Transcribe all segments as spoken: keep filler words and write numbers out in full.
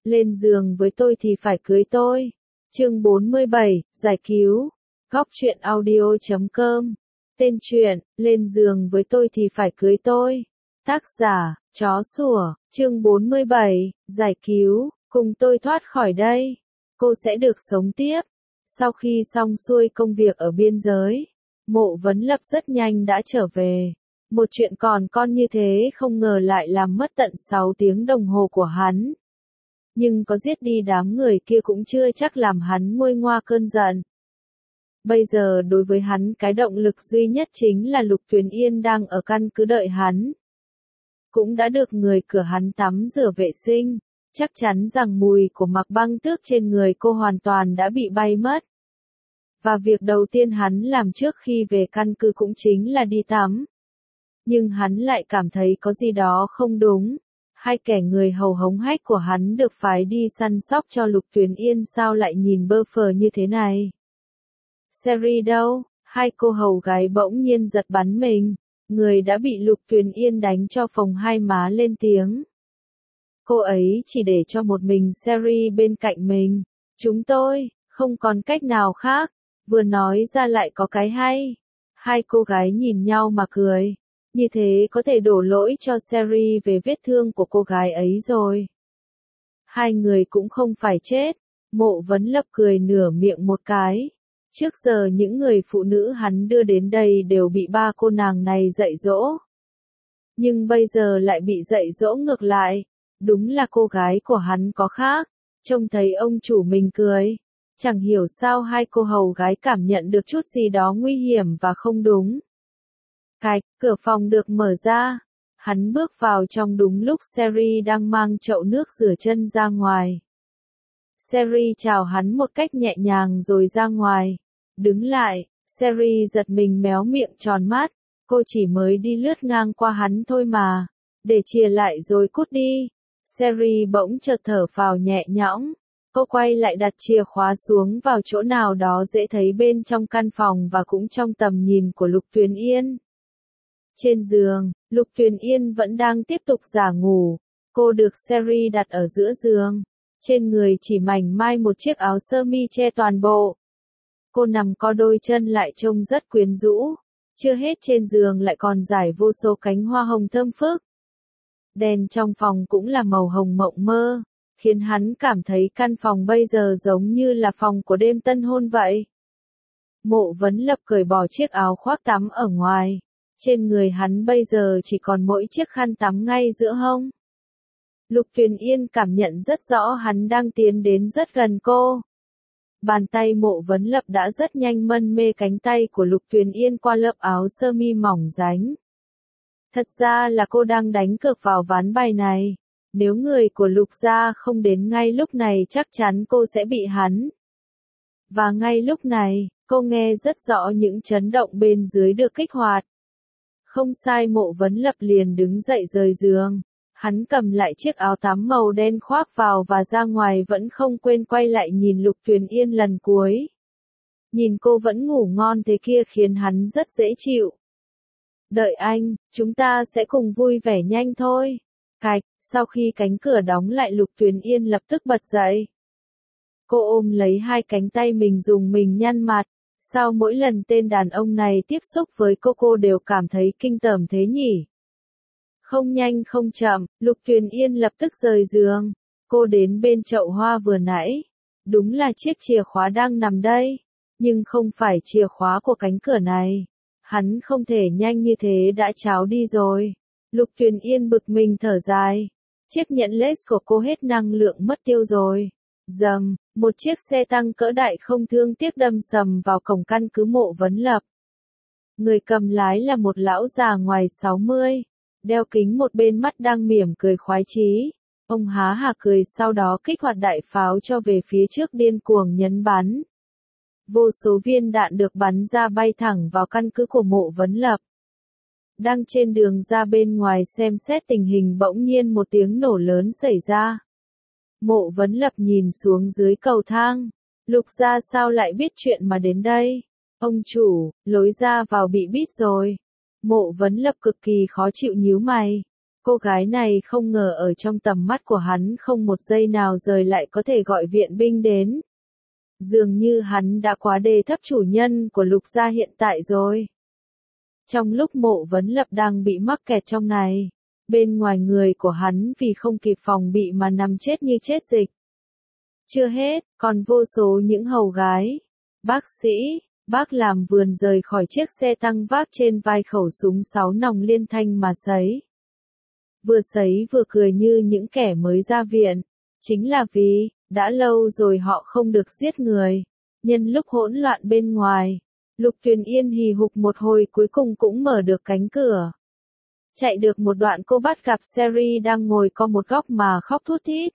lên giường với tôi thì phải cưới tôi. Chương bốn mươi bảy, giải cứu. Góc truyện audio chấm com. Tên truyện, lên giường với tôi thì phải cưới tôi. Tác giả, chó sủa. Chương bốn mươi bảy, giải cứu. Cùng tôi thoát khỏi đây. Cô sẽ được sống tiếp. Sau khi xong xuôi công việc ở biên giới, Mộ Vấn Lập rất nhanh đã trở về. Một chuyện còn con như thế không ngờ lại làm mất tận sáu tiếng đồng hồ của hắn. Nhưng có giết đi đám người kia cũng chưa chắc làm hắn nguôi ngoa cơn giận. Bây giờ đối với hắn cái động lực duy nhất chính là Lục Tuyền Yên đang ở căn cứ đợi hắn. Cũng đã được người cửa hắn tắm rửa vệ sinh, chắc chắn rằng mùi của Mạc Băng Tước trên người cô hoàn toàn đã bị bay mất. Và việc đầu tiên hắn làm trước khi về căn cứ cũng chính là đi tắm. Nhưng hắn lại cảm thấy có gì đó không đúng. Hai kẻ người hầu hống hách của hắn được phái đi săn sóc cho Lục Tuyền Yên sao lại nhìn bơ phờ như thế này. Sherry đâu? Hai cô hầu gái bỗng nhiên giật bắn mình. Người đã bị Lục Tuyền Yên đánh cho phồng hai má lên tiếng. Cô ấy chỉ để cho một mình Sherry bên cạnh mình. Chúng tôi, không còn cách nào khác. Vừa nói ra lại có cái hay. Hai cô gái nhìn nhau mà cười. Như thế có thể đổ lỗi cho Sherry về vết thương của cô gái ấy rồi. Hai người cũng không phải chết. Mộ Vấn Lập cười nửa miệng một cái. Trước giờ những người phụ nữ hắn đưa đến đây đều bị ba cô nàng này dạy dỗ. Nhưng bây giờ lại bị dạy dỗ ngược lại. Đúng là cô gái của hắn có khác. Trông thấy ông chủ mình cười. Chẳng hiểu sao hai cô hầu gái cảm nhận được chút gì đó nguy hiểm và không đúng. Cạch, cửa phòng được mở ra. Hắn bước vào trong đúng lúc Sherry đang mang chậu nước rửa chân ra ngoài. Sherry chào hắn một cách nhẹ nhàng rồi ra ngoài. Đứng lại, Sherry giật mình méo miệng tròn mắt. Cô chỉ mới đi lướt ngang qua hắn thôi mà. Để chìa lại rồi cút đi. Sherry bỗng chợt thở phào nhẹ nhõm. Cô quay lại đặt chìa khóa xuống vào chỗ nào đó dễ thấy bên trong căn phòng và cũng trong tầm nhìn của Lục Tuyền Yên. Trên giường, Lục Tuyền Yên vẫn đang tiếp tục giả ngủ. Cô được Sherry đặt ở giữa giường. Trên người chỉ mảnh mai một chiếc áo sơ mi che toàn bộ. Cô nằm co đôi chân lại trông rất quyến rũ. Chưa hết trên giường lại còn rải vô số cánh hoa hồng thơm phức. Đèn trong phòng cũng là màu hồng mộng mơ, khiến hắn cảm thấy căn phòng bây giờ giống như là phòng của đêm tân hôn vậy. Mộ Vấn Lập cởi bỏ chiếc áo khoác tắm ở ngoài. Trên người hắn bây giờ chỉ còn mỗi chiếc khăn tắm ngay giữa hông. Lục Tuyền Yên cảm nhận rất rõ hắn đang tiến đến rất gần cô. Bàn tay Mộ Vấn Lập đã rất nhanh mân mê cánh tay của Lục Tuyền Yên qua lớp áo sơ mi mỏng ránh. Thật ra là cô đang đánh cược vào ván bài này. Nếu người của Lục gia không đến ngay lúc này chắc chắn cô sẽ bị hắn. Và ngay lúc này, cô nghe rất rõ những chấn động bên dưới được kích hoạt. Không sai, Mộ Vấn Lập liền đứng dậy rời giường. Hắn cầm lại chiếc áo tắm màu đen khoác vào và ra ngoài, vẫn không quên quay lại nhìn Lục Tuyền Yên lần cuối. Nhìn cô vẫn ngủ ngon thế kia khiến hắn rất dễ chịu. Đợi anh, chúng ta sẽ cùng vui vẻ nhanh thôi. Cạch, sau khi cánh cửa đóng lại Lục Tuyền Yên lập tức bật dậy. Cô ôm lấy hai cánh tay mình dùng mình nhăn mặt. Sao mỗi lần tên đàn ông này tiếp xúc với cô cô đều cảm thấy kinh tởm thế nhỉ? Không nhanh không chậm, Lục Tuyền Yên lập tức rời giường. Cô đến bên chậu hoa vừa nãy. Đúng là chiếc chìa khóa đang nằm đây. Nhưng không phải chìa khóa của cánh cửa này. Hắn không thể nhanh như thế đã tráo đi rồi. Lục Tuyền Yên bực mình thở dài. Chiếc nhẫn lace của cô hết năng lượng mất tiêu rồi. Dầm, một chiếc xe tăng cỡ đại không thương tiếc đâm sầm vào cổng căn cứ Mộ Vấn Lập. Người cầm lái là một lão già ngoài sáu mươi, đeo kính một bên mắt đang mỉm cười khoái chí. Ông há hả cười sau đó kích hoạt đại pháo cho về phía trước điên cuồng nhấn bắn. Vô số viên đạn được bắn ra bay thẳng vào căn cứ của Mộ Vấn Lập. Đang trên đường ra bên ngoài xem xét tình hình bỗng nhiên một tiếng nổ lớn xảy ra. Mộ Vấn Lập nhìn xuống dưới cầu thang. Lục gia sao lại biết chuyện mà đến đây? Ông chủ, lối ra vào bị bít rồi. Mộ Vấn Lập cực kỳ khó chịu nhíu mày. Cô gái này không ngờ ở trong tầm mắt của hắn không một giây nào rời lại có thể gọi viện binh đến. Dường như hắn đã quá đề thấp chủ nhân của Lục gia hiện tại rồi. Trong lúc Mộ Vấn Lập đang bị mắc kẹt trong này, bên ngoài người của hắn vì không kịp phòng bị mà nằm chết như chết dịch. Chưa hết, còn vô số những hầu gái, bác sĩ, bác làm vườn rời khỏi chiếc xe tăng vác trên vai khẩu súng sáu nòng liên thanh mà sấy. Vừa sấy vừa cười như những kẻ mới ra viện, chính là vì, đã lâu rồi họ không được giết người, nhân lúc hỗn loạn bên ngoài. Lục Tuyền Yên hì hục một hồi cuối cùng cũng mở được cánh cửa. Chạy được một đoạn cô bắt gặp Sherry đang ngồi co một góc mà khóc thút thít.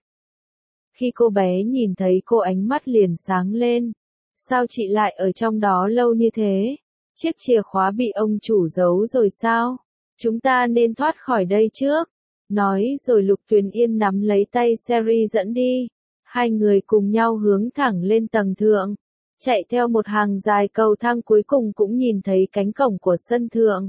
Khi cô bé nhìn thấy cô ánh mắt liền sáng lên. Sao chị lại ở trong đó lâu như thế? Chiếc chìa khóa bị ông chủ giấu rồi sao? Chúng ta nên thoát khỏi đây trước. Nói rồi Lục Tuyền Yên nắm lấy tay Sherry dẫn đi. Hai người cùng nhau hướng thẳng lên tầng thượng. Chạy theo một hàng dài cầu thang cuối cùng cũng nhìn thấy cánh cổng của sân thượng.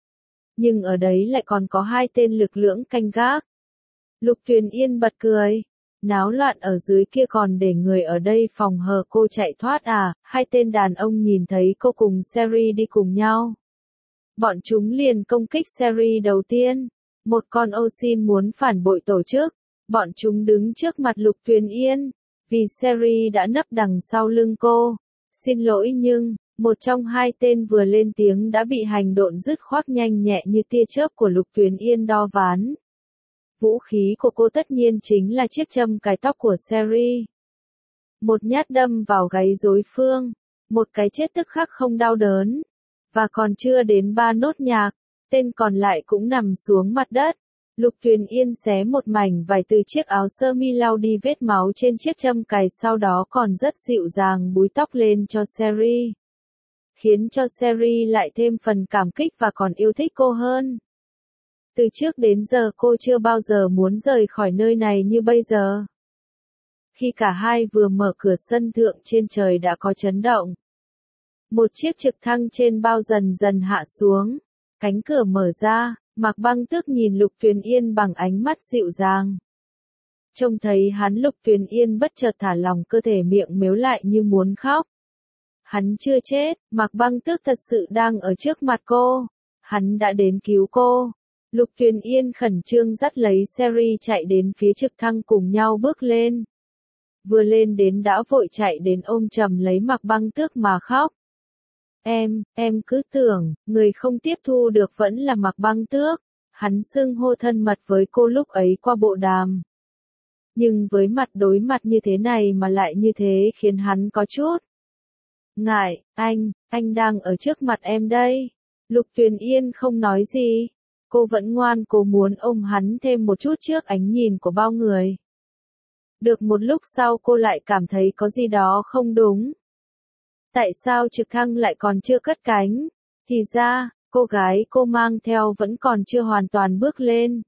Nhưng ở đấy lại còn có hai tên lực lưỡng canh gác. Lục Tuyền Yên bật cười. Náo loạn ở dưới kia còn để người ở đây phòng hờ cô chạy thoát à? Hai tên đàn ông nhìn thấy cô cùng Sherry đi cùng nhau. Bọn chúng liền công kích Sherry đầu tiên. Một con ô xin muốn phản bội tổ chức. Bọn chúng đứng trước mặt Lục Tuyền Yên. Vì Sherry đã nấp đằng sau lưng cô. Xin lỗi nhưng, một trong hai tên vừa lên tiếng đã bị hành động dứt khoát nhanh nhẹ như tia chớp của Lục Tuyền Yên đo ván. Vũ khí của cô tất nhiên chính là chiếc châm cài tóc của Sherry. Một nhát đâm vào gáy đối phương, một cái chết tức khắc không đau đớn. Và còn chưa đến ba nốt nhạc, tên còn lại cũng nằm xuống mặt đất. Lục Tuyền Yên xé một mảnh vải từ chiếc áo sơ mi lau đi vết máu trên chiếc châm cài, sau đó còn rất dịu dàng búi tóc lên cho Sherry. Khiến cho Sherry lại thêm phần cảm kích và còn yêu thích cô hơn. Từ trước đến giờ cô chưa bao giờ muốn rời khỏi nơi này như bây giờ. Khi cả hai vừa mở cửa sân thượng trên trời đã có chấn động. Một chiếc trực thăng trên bao dần dần hạ xuống. Cánh cửa mở ra. Mạc Băng Tước nhìn Lục Tuyền Yên bằng ánh mắt dịu dàng. Trông thấy hắn, Lục Tuyền Yên bất chợt thả lỏng cơ thể, miệng mếu lại như muốn khóc. Hắn chưa chết, Mạc Băng Tước thật sự đang ở trước mặt cô. Hắn đã đến cứu cô. Lục Tuyền Yên khẩn trương dắt lấy Sherry chạy đến phía trực thăng cùng nhau bước lên. Vừa lên đến đã vội chạy đến ôm chầm lấy Mạc Băng Tước mà khóc. Em, em cứ tưởng, người không tiếp thu được vẫn là Mạc Băng Tước. Hắn xưng hô thân mật với cô lúc ấy qua bộ đàm. Nhưng với mặt đối mặt như thế này mà lại như thế khiến hắn có chút ngại. Anh, anh đang ở trước mặt em đây. Lục Tuyền Yên không nói gì. Cô vẫn ngoan cố muốn ôm hắn thêm một chút trước ánh nhìn của bao người. Được một lúc sau cô lại cảm thấy có gì đó không đúng. Tại sao trực thăng lại còn chưa cất cánh? Thì ra, cô gái cô mang theo vẫn còn chưa hoàn toàn bước lên.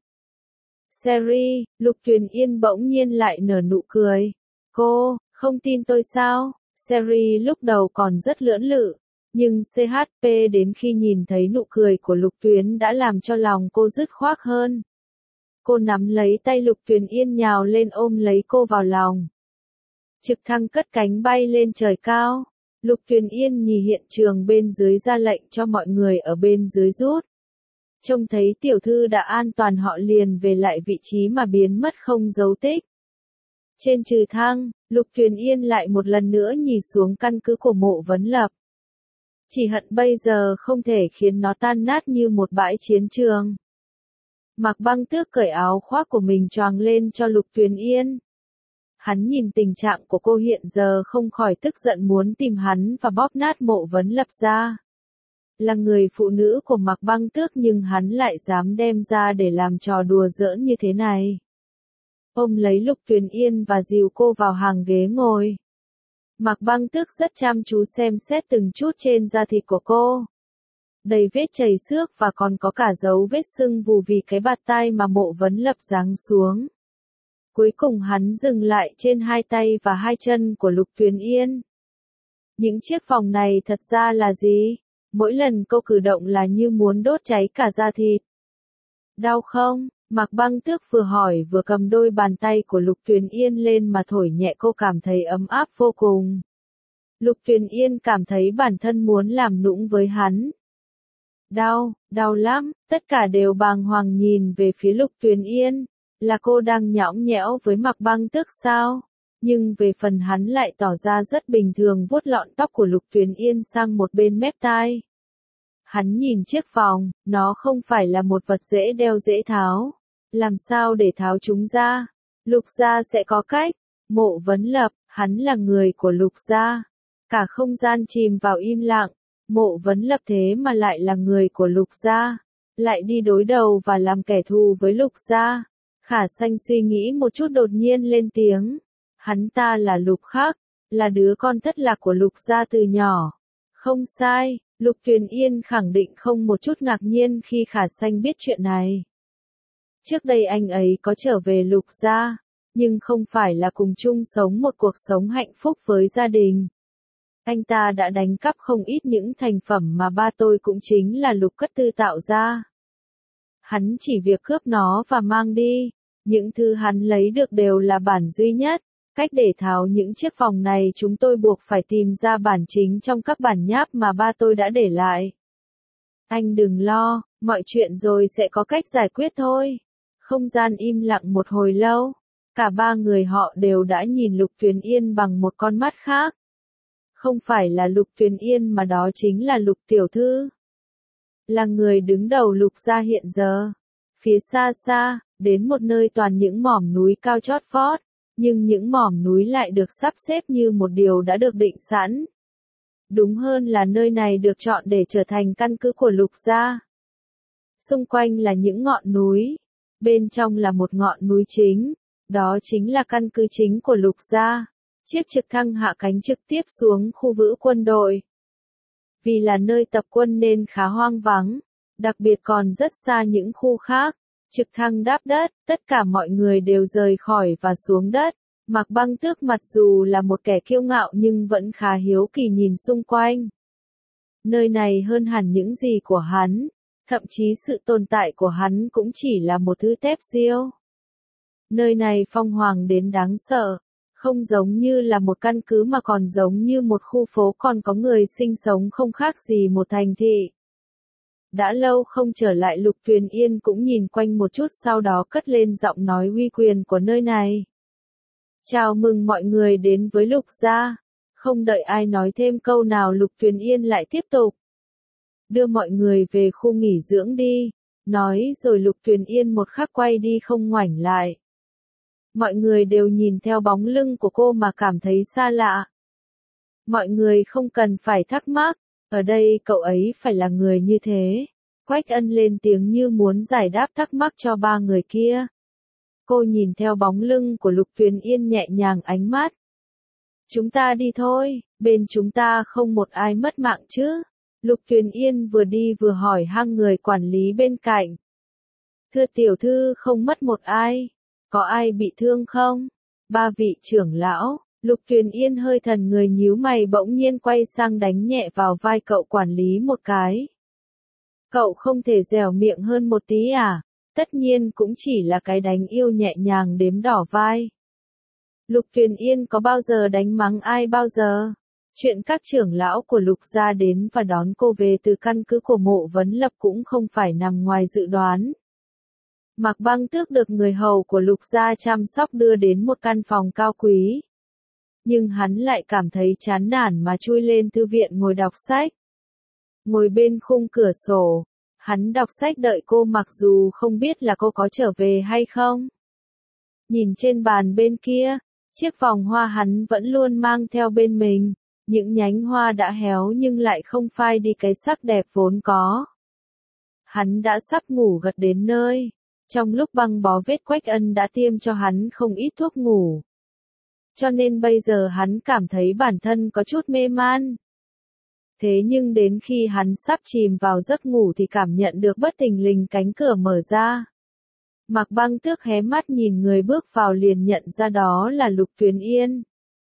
Sherry, Lục Tuyền Yên bỗng nhiên lại nở nụ cười. Cô, không tin tôi sao? Sherry lúc đầu còn rất lưỡng lự. Nhưng xê hát pê đến khi nhìn thấy nụ cười của Lục Tuyền đã làm cho lòng cô dứt khoát hơn. Cô nắm lấy tay Lục Tuyền Yên nhào lên ôm lấy cô vào lòng. Trực thăng cất cánh bay lên trời cao. Lục Tuyền Yên nhìn hiện trường bên dưới ra lệnh cho mọi người ở bên dưới rút. Trông thấy tiểu thư đã an toàn họ liền về lại vị trí mà biến mất không dấu tích. Trên trực thăng, Lục Tuyền Yên lại một lần nữa nhìn xuống căn cứ của Mộ Vấn Lập. Chỉ hận bây giờ không thể khiến nó tan nát như một bãi chiến trường. Mạc Băng Tước cởi áo khoác của mình choàng lên cho Lục Tuyền Yên. Hắn nhìn tình trạng của cô hiện giờ không khỏi tức giận muốn tìm hắn và bóp nát Mộ Vấn Lập ra. Là người phụ nữ của Mạc Băng Tước nhưng hắn lại dám đem ra để làm trò đùa giỡn như thế này. Ôm lấy Lục Tuyền Yên và dìu cô vào hàng ghế ngồi. Mạc Băng Tước rất chăm chú xem xét từng chút trên da thịt của cô. Đầy vết chảy xước và còn có cả dấu vết sưng vù vì cái bạt tai mà Mộ Vấn Lập giáng xuống. Cuối cùng hắn dừng lại trên hai tay và hai chân của Lục Tuyền Yên. Những chiếc vòng này thật ra là gì? Mỗi lần cô cử động là như muốn đốt cháy cả da thịt. Đau không? Mạc Băng Tước vừa hỏi vừa cầm đôi bàn tay của Lục Tuyền Yên lên mà thổi nhẹ, cô cảm thấy ấm áp vô cùng. Lục Tuyền Yên cảm thấy bản thân muốn làm nũng với hắn. Đau, đau lắm, tất cả đều bàng hoàng nhìn về phía Lục Tuyền Yên. Là cô đang nhõng nhẽo với Mạc Băng Tước sao? Nhưng về phần hắn lại tỏ ra rất bình thường, vuốt lọn tóc của Lục Tuyền Yên sang một bên mép tai. Hắn nhìn chiếc vòng, nó không phải là một vật dễ đeo dễ tháo. Làm sao để tháo chúng ra? Lục gia sẽ có cách. Mộ Vấn Lập, hắn là người của Lục gia. Cả không gian chìm vào im lặng. Mộ Vấn Lập thế mà lại là người của Lục gia, lại đi đối đầu và làm kẻ thù với Lục gia. Khả Xanh suy nghĩ một chút đột nhiên lên tiếng. Hắn ta là Lục Khắc, là đứa con thất lạc của Lục gia từ nhỏ. Không sai, Lục Tuyền Yên khẳng định không một chút ngạc nhiên khi Khả Xanh biết chuyện này. Trước đây anh ấy có trở về Lục gia, nhưng không phải là cùng chung sống một cuộc sống hạnh phúc với gia đình. Anh ta đã đánh cắp không ít những thành phẩm mà ba tôi cũng chính là Lục Cất Tư tạo ra. Hắn chỉ việc cướp nó và mang đi. Những thứ hắn lấy được đều là bản duy nhất. Cách để tháo những chiếc vòng này chúng tôi buộc phải tìm ra bản chính trong các bản nháp mà ba tôi đã để lại. Anh đừng lo, mọi chuyện rồi sẽ có cách giải quyết thôi. Không gian im lặng một hồi lâu. Cả ba người họ đều đã nhìn Lục Tuyền Yên bằng một con mắt khác. Không phải là Lục Tuyền Yên mà đó chính là Lục tiểu thư. Là người đứng đầu Lục gia hiện giờ. Phía xa xa, đến một nơi toàn những mỏm núi cao chót vót, nhưng những mỏm núi lại được sắp xếp như một điều đã được định sẵn. Đúng hơn là nơi này được chọn để trở thành căn cứ của Lục gia. Xung quanh là những ngọn núi, bên trong là một ngọn núi chính, đó chính là căn cứ chính của Lục gia. Chiếc trực thăng hạ cánh trực tiếp xuống khu vữ quân đội. Vì là nơi tập quân nên khá hoang vắng, đặc biệt còn rất xa những khu khác. Trực thăng đáp đất, tất cả mọi người đều rời khỏi và xuống đất. Mạc Băng Tước mặc dù là một kẻ kiêu ngạo nhưng vẫn khá hiếu kỳ nhìn xung quanh. Nơi này hơn hẳn những gì của hắn, thậm chí sự tồn tại của hắn cũng chỉ là một thứ tép diêu. Nơi này phong hoàng đến đáng sợ. Không giống như là một căn cứ mà còn giống như một khu phố còn có người sinh sống không khác gì một thành thị. Đã lâu không trở lại, Lục Tuyền Yên cũng nhìn quanh một chút, sau đó cất lên giọng nói uy quyền của nơi này. Chào mừng mọi người đến với Lục gia. Không đợi ai nói thêm câu nào, Lục Tuyền Yên lại tiếp tục. Đưa mọi người về khu nghỉ dưỡng đi. Nói rồi Lục Tuyền Yên một khắc quay đi không ngoảnh lại. Mọi người đều nhìn theo bóng lưng của cô mà cảm thấy xa lạ. Mọi người không cần phải thắc mắc, ở đây cậu ấy phải là người như thế. Quách Ân lên tiếng như muốn giải đáp thắc mắc cho ba người kia. Cô nhìn theo bóng lưng của Lục Tuyền Yên nhẹ nhàng ánh mắt. Chúng ta đi thôi, bên chúng ta không một ai mất mạng chứ. Lục Tuyền Yên vừa đi vừa hỏi hang người quản lý bên cạnh. Thưa tiểu thư, không mất một ai. Có ai bị thương không? Ba vị trưởng lão. Lục Tuyền Yên hơi thần người nhíu mày, bỗng nhiên quay sang đánh nhẹ vào vai cậu quản lý một cái. Cậu không thể dẻo miệng hơn một tí à? Tất nhiên cũng chỉ là cái đánh yêu nhẹ nhàng đếm đỏ vai. Lục Tuyền Yên có bao giờ đánh mắng ai bao giờ? Chuyện các trưởng lão của Lục gia đến và đón cô về từ căn cứ của Mộ Vấn Lập cũng không phải nằm ngoài dự đoán. Mạc Băng Tước được người hầu của Lục gia chăm sóc đưa đến một căn phòng cao quý. Nhưng hắn lại cảm thấy chán nản mà chui lên thư viện ngồi đọc sách. Ngồi bên khung cửa sổ, hắn đọc sách đợi cô, mặc dù không biết là cô có trở về hay không. Nhìn trên bàn bên kia, chiếc vòng hoa hắn vẫn luôn mang theo bên mình, những nhánh hoa đã héo nhưng lại không phai đi cái sắc đẹp vốn có. Hắn đã sắp ngủ gật đến nơi. Trong lúc băng bó vết, Quách Ân đã tiêm cho hắn không ít thuốc ngủ. Cho nên bây giờ hắn cảm thấy bản thân có chút mê man. Thế nhưng đến khi hắn sắp chìm vào giấc ngủ thì cảm nhận được bất thình lình cánh cửa mở ra. Mạc Băng Tước hé mắt nhìn người bước vào liền nhận ra đó là Lục Tuyền Yên.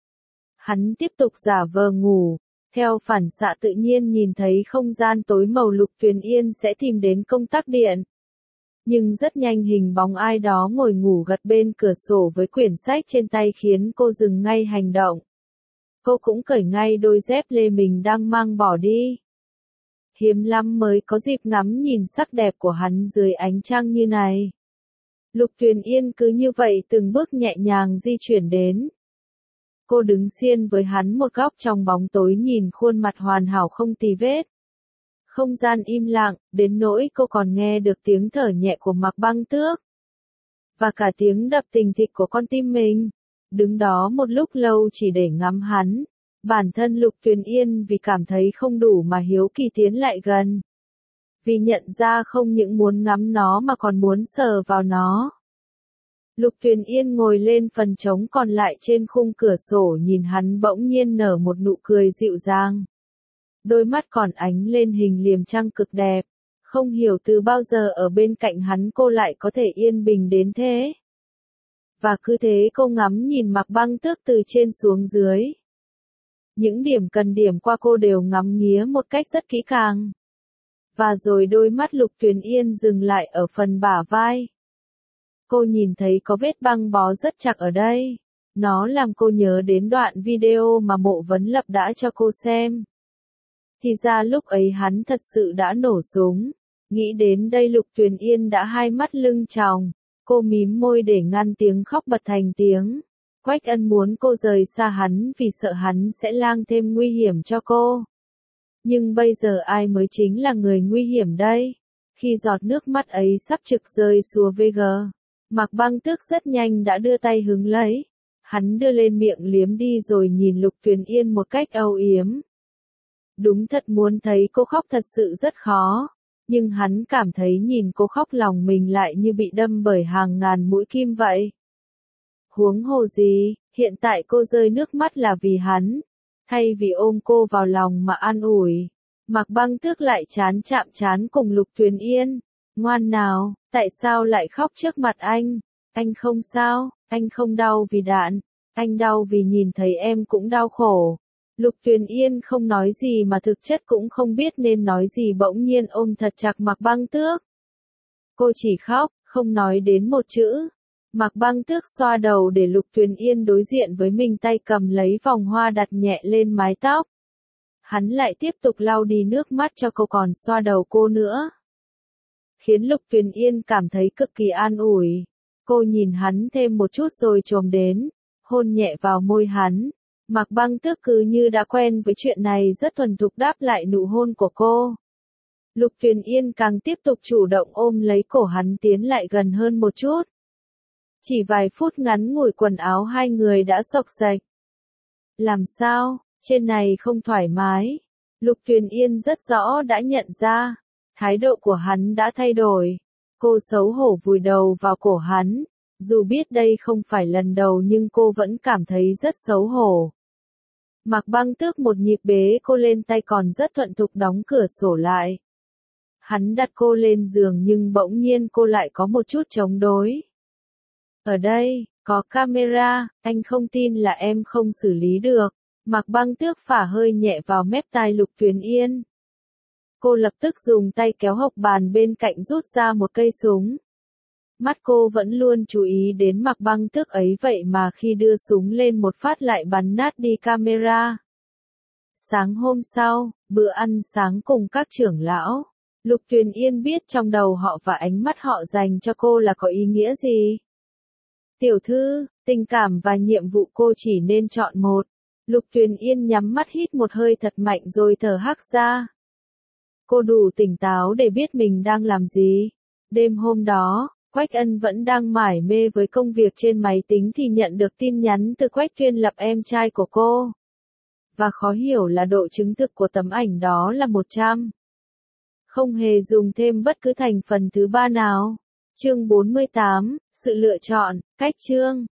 Hắn tiếp tục giả vờ ngủ, theo phản xạ tự nhiên nhìn thấy không gian tối màu, Lục Tuyền Yên sẽ tìm đến công tắc điện. Nhưng rất nhanh hình bóng ai đó ngồi ngủ gật bên cửa sổ với quyển sách trên tay khiến cô dừng ngay hành động. Cô cũng cởi ngay đôi dép lê mình đang mang bỏ đi. Hiếm lắm mới có dịp ngắm nhìn sắc đẹp của hắn dưới ánh trăng như này. Lục Tuyền Yên cứ như vậy từng bước nhẹ nhàng di chuyển đến. Cô đứng xiên với hắn một góc trong bóng tối nhìn khuôn mặt hoàn hảo không tì vết. Không gian im lặng, đến nỗi cô còn nghe được tiếng thở nhẹ của Mạc Băng Tước. Và cả tiếng đập thình thịch của con tim mình. Đứng đó một lúc lâu chỉ để ngắm hắn. Bản thân Lục Tuyền Yên vì cảm thấy không đủ mà hiếu kỳ tiến lại gần. Vì nhận ra không những muốn ngắm nó mà còn muốn sờ vào nó. Lục Tuyền Yên ngồi lên phần trống còn lại trên khung cửa sổ nhìn hắn bỗng nhiên nở một nụ cười dịu dàng. Đôi mắt còn ánh lên hình liềm trăng cực đẹp. Không hiểu từ bao giờ ở bên cạnh hắn cô lại có thể yên bình đến thế. Và cứ thế cô ngắm nhìn Mạc Băng Tước từ trên xuống dưới. Những điểm cần điểm qua cô đều ngắm nghía một cách rất kỹ càng. Và rồi đôi mắt Lục Tuyền Yên dừng lại ở phần bả vai. Cô nhìn thấy có vết băng bó rất chặt ở đây. Nó làm cô nhớ đến đoạn video mà Mộ Vấn Lập đã cho cô xem. Thì ra lúc ấy hắn thật sự đã nổ súng. Nghĩ đến đây Lục Tuyền Yên đã hai mắt lưng tròng. Cô mím môi để ngăn tiếng khóc bật thành tiếng. Quách Ân muốn cô rời xa hắn vì sợ hắn sẽ lang thêm nguy hiểm cho cô. Nhưng bây giờ ai mới chính là người nguy hiểm đây? Khi giọt nước mắt ấy sắp trực rơi xuống vê giê, Mạc Băng Tước rất nhanh đã đưa tay hứng lấy. Hắn đưa lên miệng liếm đi rồi nhìn Lục Tuyền Yên một cách âu yếm. Đúng thật muốn thấy cô khóc thật sự rất khó. Nhưng hắn cảm thấy nhìn cô khóc lòng mình lại như bị đâm bởi hàng ngàn mũi kim vậy. Huống hồ gì, hiện tại cô rơi nước mắt là vì hắn. Thay vì ôm cô vào lòng mà an ủi. Mạc Băng Tước lại chán chạm chán cùng Lục Tuyền Yên. Ngoan nào, tại sao lại khóc trước mặt anh? Anh không sao, anh không đau vì đạn. Anh đau vì nhìn thấy em cũng đau khổ. Lục Tuyền Yên không nói gì mà thực chất cũng không biết nên nói gì bỗng nhiên ôm thật chặt Mạc Băng Tước. Cô chỉ khóc, không nói đến một chữ. Mạc Băng Tước xoa đầu để Lục Tuyền Yên đối diện với mình tay cầm lấy vòng hoa đặt nhẹ lên mái tóc. Hắn lại tiếp tục lau đi nước mắt cho cô còn xoa đầu cô nữa. Khiến Lục Tuyền Yên cảm thấy cực kỳ an ủi. Cô nhìn hắn thêm một chút rồi chồm đến, hôn nhẹ vào môi hắn. Mạc Băng Tước cứ như đã quen với chuyện này rất thuần thục đáp lại nụ hôn của cô. Lục Tuyền Yên càng tiếp tục chủ động ôm lấy cổ hắn tiến lại gần hơn một chút. Chỉ vài phút ngắn ngủi quần áo hai người đã xộc xệch. Làm sao, trên này không thoải mái. Lục Tuyền Yên rất rõ đã nhận ra, thái độ của hắn đã thay đổi. Cô xấu hổ vùi đầu vào cổ hắn. Dù biết đây không phải lần đầu nhưng cô vẫn cảm thấy rất xấu hổ. Mạc Băng Tước một nhịp bế cô lên tay còn rất thuận thục đóng cửa sổ lại. Hắn đặt cô lên giường nhưng bỗng nhiên cô lại có một chút chống đối. Ở đây, có camera, anh không tin là em không xử lý được. Mạc Băng Tước phả hơi nhẹ vào mép tai Lục Tuyền Yên. Cô lập tức dùng tay kéo hộc bàn bên cạnh rút ra một cây súng. Mắt cô vẫn luôn chú ý đến Mạc Băng Tước ấy vậy mà khi đưa súng lên một phát lại bắn nát đi camera. Sáng hôm sau, bữa ăn sáng cùng các trưởng lão. Lục Tuyền Yên biết trong đầu họ và ánh mắt họ dành cho cô là có ý nghĩa gì. Tiểu thư, tình cảm và nhiệm vụ cô chỉ nên chọn một. Lục Tuyền Yên nhắm mắt hít một hơi thật mạnh rồi thở hắt ra. Cô đủ tỉnh táo để biết mình đang làm gì. Đêm hôm đó, Quách Ân vẫn đang mải mê với công việc trên máy tính thì nhận được tin nhắn từ Quách Tuyên Lập em trai của cô. Và khó hiểu là độ chứng thực của tấm ảnh đó là một trăm. Không hề dùng thêm bất cứ thành phần thứ ba nào. Chương bốn mươi tám, sự lựa chọn, cách chương.